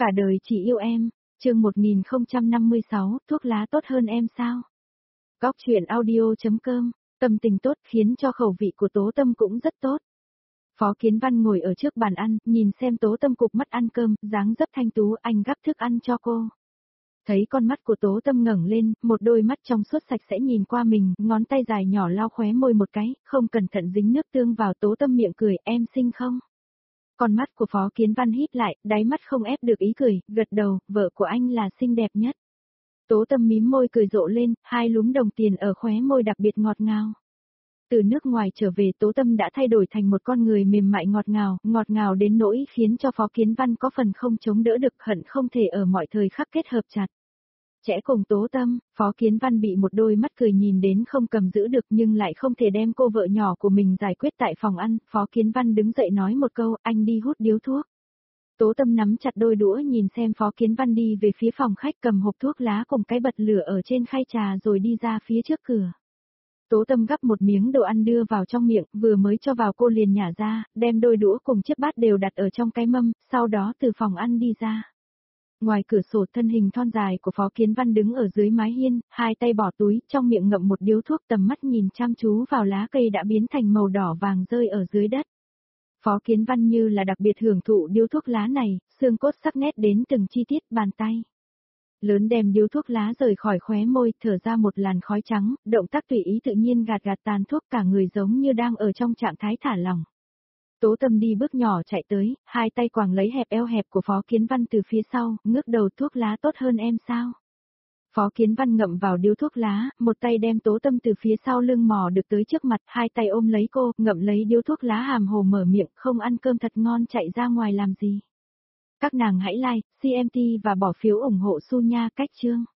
Cả đời chỉ yêu em, chương 1056, thuốc lá tốt hơn em sao? Góc chuyện audio.com, tâm tình tốt khiến cho khẩu vị của Tố Tâm cũng rất tốt. Phó Kiến Văn ngồi ở trước bàn ăn, nhìn xem Tố Tâm cụp mắt ăn cơm, dáng dấp thanh tú, anh gắp thức ăn cho cô. Thấy con mắt của Tố Tâm ngẩng lên, một đôi mắt trong suốt sạch sẽ nhìn qua mình, ngón tay dài nhỏ lau khóe môi một cái, không cẩn thận dính nước tương vào. Tố Tâm miệng cười, em xinh không? Con mắt của Phó Kiến Văn híp lại, đáy mắt không ép được ý cười, gật đầu, vợ của anh là xinh đẹp nhất. Tố Tâm mím môi cười rộ lên, hai lúm đồng tiền ở khóe môi đặc biệt ngọt ngào. Từ nước ngoài trở về Tố Tâm đã thay đổi thành một con người mềm mại ngọt ngào đến nỗi khiến cho Phó Kiến Văn có phần không chống đỡ được, hận không thể ở mọi thời khắc kết hợp chặt. Trẻ cùng Tố Tâm, Phó Kiến Văn bị một đôi mắt cười nhìn đến không cầm giữ được nhưng lại không thể đem cô vợ nhỏ của mình giải quyết tại phòng ăn. Phó Kiến Văn đứng dậy nói một câu, anh đi hút điếu thuốc. Tố Tâm nắm chặt đôi đũa nhìn xem Phó Kiến Văn đi về phía phòng khách cầm hộp thuốc lá cùng cái bật lửa ở trên khay trà rồi đi ra phía trước cửa. Tố Tâm gắp một miếng đồ ăn đưa vào trong miệng, vừa mới cho vào cô liền nhả ra, đem đôi đũa cùng chiếc bát đều đặt ở trong cái mâm, sau đó từ phòng ăn đi ra. Ngoài cửa sổ thân hình thon dài của Phó Kiến Văn đứng ở dưới mái hiên, hai tay bỏ túi, trong miệng ngậm một điếu thuốc, tầm mắt nhìn chăm chú vào lá cây đã biến thành màu đỏ vàng rơi ở dưới đất. Phó Kiến Văn như là đặc biệt hưởng thụ điếu thuốc lá này, xương cốt sắc nét đến từng chi tiết bàn tay. Lớn đem điếu thuốc lá rời khỏi khóe môi, thở ra một làn khói trắng, động tác tùy ý tự nhiên gạt tàn thuốc, cả người giống như đang ở trong trạng thái thả lỏng. Tố Tâm đi bước nhỏ chạy tới, hai tay quàng lấy hẹp eo hẹp của Phó Kiến Văn từ phía sau, ngước đầu, thuốc lá tốt hơn em sao? Phó Kiến Văn ngậm vào điếu thuốc lá, một tay đem Tố Tâm từ phía sau lưng mò được tới trước mặt, hai tay ôm lấy cô, ngậm lấy điếu thuốc lá hàm hồ mở miệng, không ăn cơm thật ngon chạy ra ngoài làm gì? Các nàng hãy like, CMT và bỏ phiếu ủng hộ Su nha, cách chương.